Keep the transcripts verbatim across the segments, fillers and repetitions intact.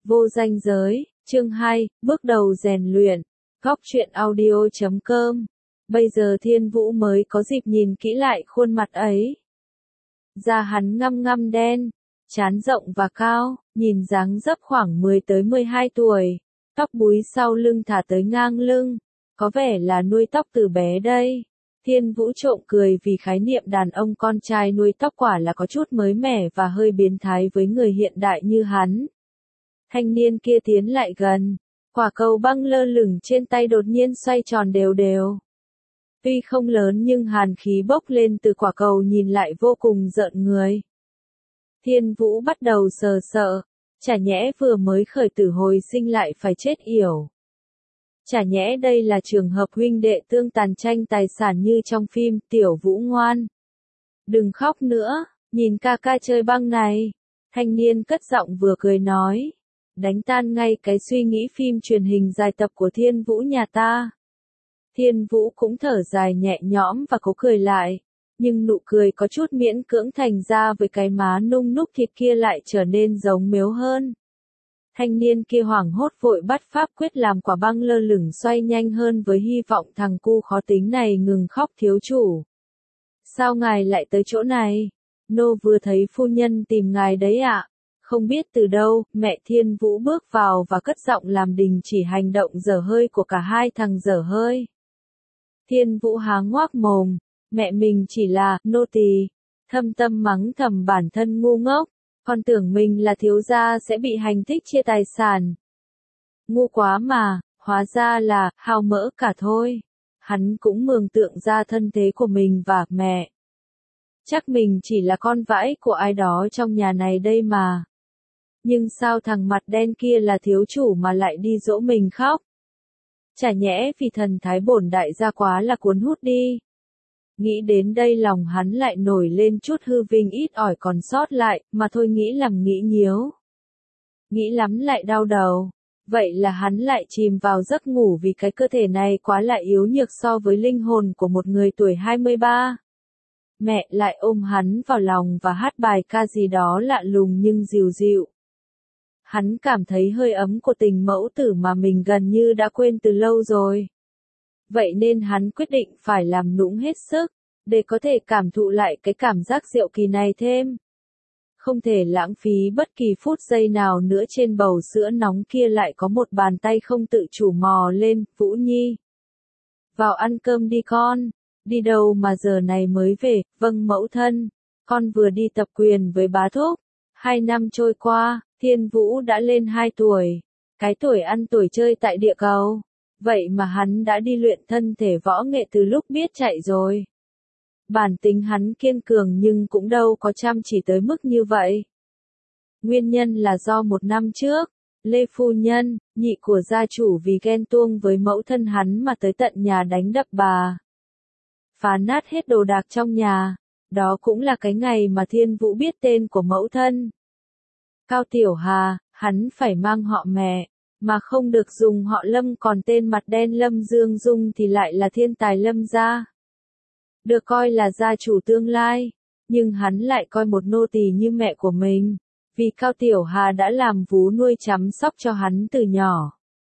Vô danh giới, chương hai, bước đầu rèn luyện, góc truyện audio chấm com. Bây giờ Thiên Vũ mới có dịp nhìn kỹ lại khuôn mặt ấy. Da hắn ngăm ngăm đen, trán rộng và cao, nhìn dáng dấp khoảng mười tới mười hai tuổi, tóc búi sau lưng thả tới ngang lưng, có vẻ là nuôi tóc từ bé đây. Thiên Vũ trộm cười vì khái niệm đàn ông con trai nuôi tóc quả là có chút mới mẻ và hơi biến thái với người hiện đại như hắn. Thanh niên kia tiến lại gần, quả cầu băng lơ lửng trên tay đột nhiên xoay tròn đều đều. Tuy không lớn nhưng hàn khí bốc lên từ quả cầu nhìn lại vô cùng rợn người. Thiên Vũ bắt đầu sờ sợ, chả nhẽ vừa mới khởi tử hồi sinh lại phải chết yểu. Chả nhẽ đây là trường hợp huynh đệ tương tàn tranh tài sản như trong phim Tiểu Vũ ngoan. Đừng khóc nữa, nhìn ca ca chơi băng này. Thanh niên cất giọng vừa cười nói. Đánh tan ngay cái suy nghĩ phim truyền hình dài tập của Thiên Vũ nhà ta. Thiên Vũ cũng thở dài nhẹ nhõm và cố cười lại. Nhưng nụ cười có chút miễn cưỡng thành ra với cái má nung núc thịt kia lại trở nên giống mếu hơn. Thanh niên kia hoảng hốt vội bắt pháp quyết làm quả băng lơ lửng xoay nhanh hơn với hy vọng thằng cu khó tính này ngừng khóc thiếu chủ. Sao ngài lại tới chỗ này? Nô vừa thấy phu nhân tìm ngài đấy ạ. Không biết từ đâu, mẹ Thiên Vũ bước vào và cất giọng làm đình chỉ hành động dở hơi của cả hai thằng dở hơi. Thiên Vũ há ngoác mồm, mẹ mình chỉ là nô tỳ, thâm tâm mắng thầm bản thân ngu ngốc. Con tưởng mình là thiếu gia sẽ bị hành thích chia tài sản. Ngu quá mà, hóa ra là hao mỡ cả thôi. Hắn cũng mường tượng ra thân thế của mình và mẹ. Chắc mình chỉ là con vãi của ai đó trong nhà này đây mà. Nhưng sao thằng mặt đen kia là thiếu chủ mà lại đi dỗ mình khóc? Chả nhẽ vì thần thái bổn đại gia quá là cuốn hút đi. Nghĩ đến đây lòng hắn lại nổi lên chút hư vinh ít ỏi còn sót lại, mà thôi nghĩ lầm nghĩ nhiếu. Nghĩ lắm lại đau đầu. Vậy là hắn lại chìm vào giấc ngủ vì cái cơ thể này quá là yếu nhược so với linh hồn của một người tuổi hai mươi ba. Mẹ lại ôm hắn vào lòng và hát bài ca gì đó lạ lùng nhưng dịu dịu. Hắn cảm thấy hơi ấm của tình mẫu tử mà mình gần như đã quên từ lâu rồi. Vậy nên hắn quyết định phải làm nũng hết sức, để có thể cảm thụ lại cái cảm giác diệu kỳ này thêm. Không thể lãng phí bất kỳ phút giây nào nữa trên bầu sữa nóng kia lại có một bàn tay không tự chủ mò lên, Vũ Nhi. Vào ăn cơm đi con, đi đâu mà giờ này mới về, vâng mẫu thân, con vừa đi tập quyền với bá thúc. Hai năm trôi qua, Thiên Vũ đã lên hai tuổi, cái tuổi ăn tuổi chơi tại địa cầu. Vậy mà hắn đã đi luyện thân thể võ nghệ từ lúc biết chạy rồi. Bản tính hắn kiên cường nhưng cũng đâu có chăm chỉ tới mức như vậy. Nguyên nhân là do một năm trước, Lê Phu Nhân, nhị của gia chủ vì ghen tuông với mẫu thân hắn mà tới tận nhà đánh đập bà. Phá nát hết đồ đạc trong nhà. Đó cũng là cái ngày mà Thiên Vũ biết tên của mẫu thân. Cao Tiểu Hà, hắn phải mang họ mẹ. Mà không được dùng họ Lâm, còn tên mặt đen Lâm Dương Dung thì lại là thiên tài Lâm gia. Được coi là gia chủ tương lai, nhưng hắn lại coi một nô tỳ như mẹ của mình, vì Cao Tiểu Hà đã làm vú nuôi chăm sóc cho hắn từ nhỏ.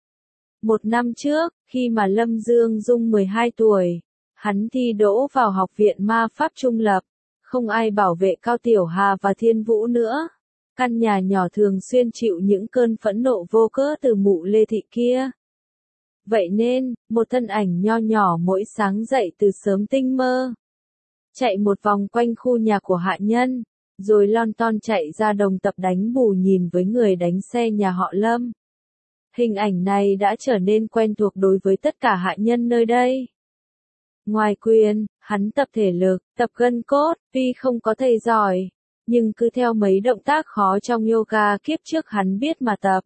Một năm trước, khi mà Lâm Dương Dung mười hai tuổi, hắn thi đỗ vào học viện ma pháp trung lập, không ai bảo vệ Cao Tiểu Hà và Thiên Vũ nữa. Căn nhà nhỏ thường xuyên chịu những cơn phẫn nộ vô cớ từ mụ Lê Thị kia. Vậy nên, một thân ảnh nho nhỏ mỗi sáng dậy từ sớm tinh mơ. Chạy một vòng quanh khu nhà của hạ nhân, rồi lon ton chạy ra đồng tập đánh bù nhìn với người đánh xe nhà họ Lâm. Hình ảnh này đã trở nên quen thuộc đối với tất cả hạ nhân nơi đây. Ngoài quyền, hắn tập thể lực, tập gân cốt, tuy không có thầy giỏi. Nhưng cứ theo mấy động tác khó trong yoga kiếp trước hắn biết mà tập.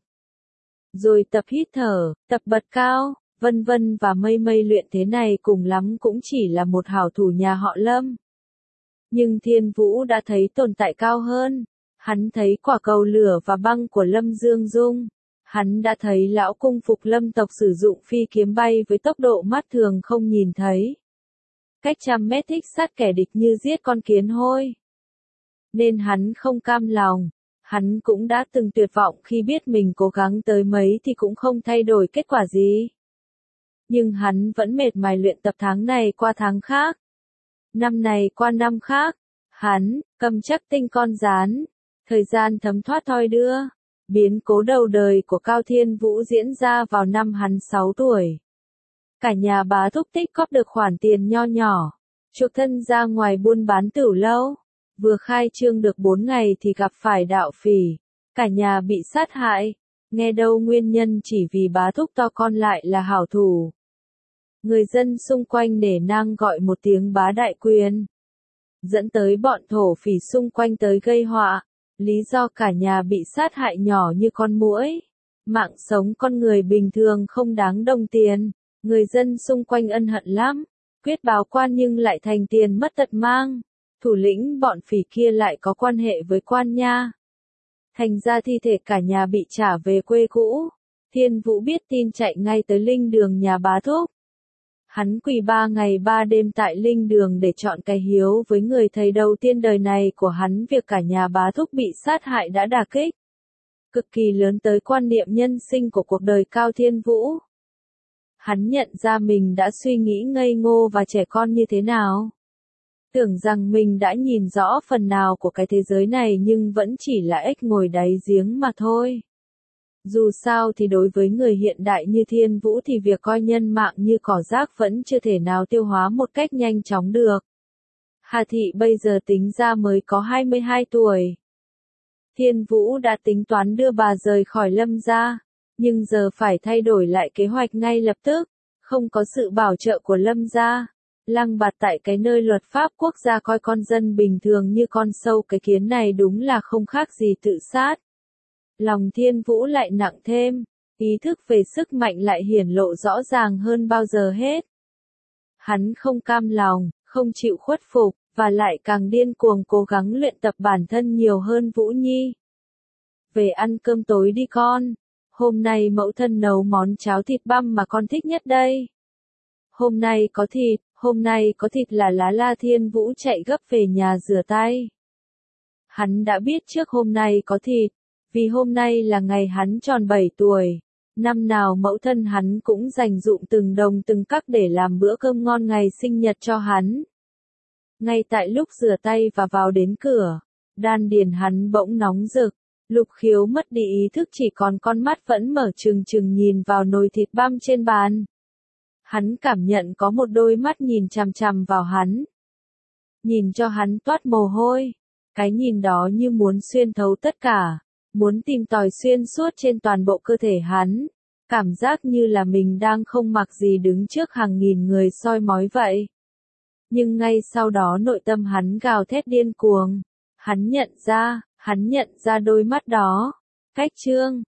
Rồi tập hít thở, tập bật cao, vân vân và mây mây luyện thế này cùng lắm cũng chỉ là một hảo thủ nhà họ Lâm. Nhưng Thiên Vũ đã thấy tồn tại cao hơn. Hắn thấy quả cầu lửa và băng của Lâm Dương Dung. Hắn đã thấy lão cung phục Lâm tộc sử dụng phi kiếm bay với tốc độ mắt thường không nhìn thấy. Cách trăm mét thích sát kẻ địch như giết con kiến hôi. Nên hắn không cam lòng, Hắn cũng đã từng tuyệt vọng khi biết mình cố gắng tới mấy thì cũng không thay đổi kết quả gì. Nhưng hắn vẫn mệt mài luyện tập tháng này qua tháng khác. Năm này qua năm khác. Hắn, cầm chắc tinh con rán. Thời gian thấm thoát thoi đưa. Biến cố đầu đời của Cao Thiên Vũ diễn ra vào năm hắn sáu tuổi. Cả nhà Bá Thúc tích góp được khoản tiền nho nhỏ. Chuộc thân ra ngoài buôn bán tửu lâu. Vừa khai trương được bốn ngày thì gặp phải đạo phỉ. Cả nhà bị sát hại. Nghe đâu nguyên nhân chỉ vì Bá Thúc to con lại là hảo thủ. Người dân xung quanh nể nang gọi một tiếng bá đại quyền. Dẫn tới bọn thổ phỉ xung quanh tới gây họa. Lý do cả nhà bị sát hại nhỏ như con muỗi. Mạng sống con người bình thường không đáng đồng tiền. Người dân xung quanh ân hận lắm. Quyết báo quan nhưng lại thành tiền mất tật mang. Thủ lĩnh bọn phỉ kia lại có quan hệ với quan nha. Thành ra thi thể cả nhà bị trả về quê cũ. Thiên Vũ biết tin chạy ngay tới linh đường nhà Bá Thúc. Hắn quỳ ba ngày ba đêm tại linh đường để chọn cái hiếu với người thầy đầu tiên đời này của hắn. Việc cả nhà Bá Thúc bị sát hại đã đả kích cực kỳ lớn tới quan niệm nhân sinh của cuộc đời Cao Thiên Vũ. Hắn nhận ra mình đã suy nghĩ ngây ngô và trẻ con như thế nào. Tưởng rằng mình đã nhìn rõ phần nào của cái thế giới này nhưng vẫn chỉ là ếch ngồi đáy giếng mà thôi. Dù sao thì đối với người hiện đại như Thiên Vũ thì việc coi nhân mạng như cỏ rác vẫn chưa thể nào tiêu hóa một cách nhanh chóng được. Hà Thị bây giờ tính ra mới có hai mươi hai tuổi. Thiên Vũ đã tính toán đưa bà rời khỏi Lâm gia, nhưng giờ phải thay đổi lại kế hoạch ngay lập tức, không có sự bảo trợ của Lâm gia. Lăng Bạt tại cái nơi luật pháp quốc gia coi con dân bình thường như con sâu cái kiến này đúng là không khác gì tự sát. Lòng Thiên Vũ lại nặng thêm, ý thức về sức mạnh lại hiển lộ rõ ràng hơn bao giờ hết. Hắn không cam lòng, không chịu khuất phục, và lại càng điên cuồng cố gắng luyện tập bản thân nhiều hơn Vũ Nhi. Về ăn cơm tối đi con, hôm nay mẫu thân nấu món cháo thịt băm mà con thích nhất đây. Hôm nay có thịt, hôm nay có thịt là lá la. Thiên Vũ chạy gấp về nhà rửa tay. Hắn đã biết trước hôm nay có thịt, vì hôm nay là ngày hắn tròn bảy tuổi. Năm nào mẫu thân hắn cũng dành dụm từng đồng từng cắc để làm bữa cơm ngon ngày sinh nhật cho hắn. Ngay tại lúc rửa tay và vào đến cửa, đan điền hắn bỗng nóng rực. Lục Khiếu mất đi ý thức, chỉ còn con mắt vẫn mở trừng trừng nhìn vào nồi thịt băm trên bàn. Hắn cảm nhận có một đôi mắt nhìn chằm chằm vào hắn. Nhìn cho hắn toát mồ hôi. Cái nhìn đó như muốn xuyên thấu tất cả. Muốn tìm tòi xuyên suốt trên toàn bộ cơ thể hắn. Cảm giác như là mình đang không mặc gì đứng trước hàng nghìn người soi mói vậy. Nhưng ngay sau đó nội tâm hắn gào thét điên cuồng. Hắn nhận ra, hắn nhận ra đôi mắt đó. Cách trương,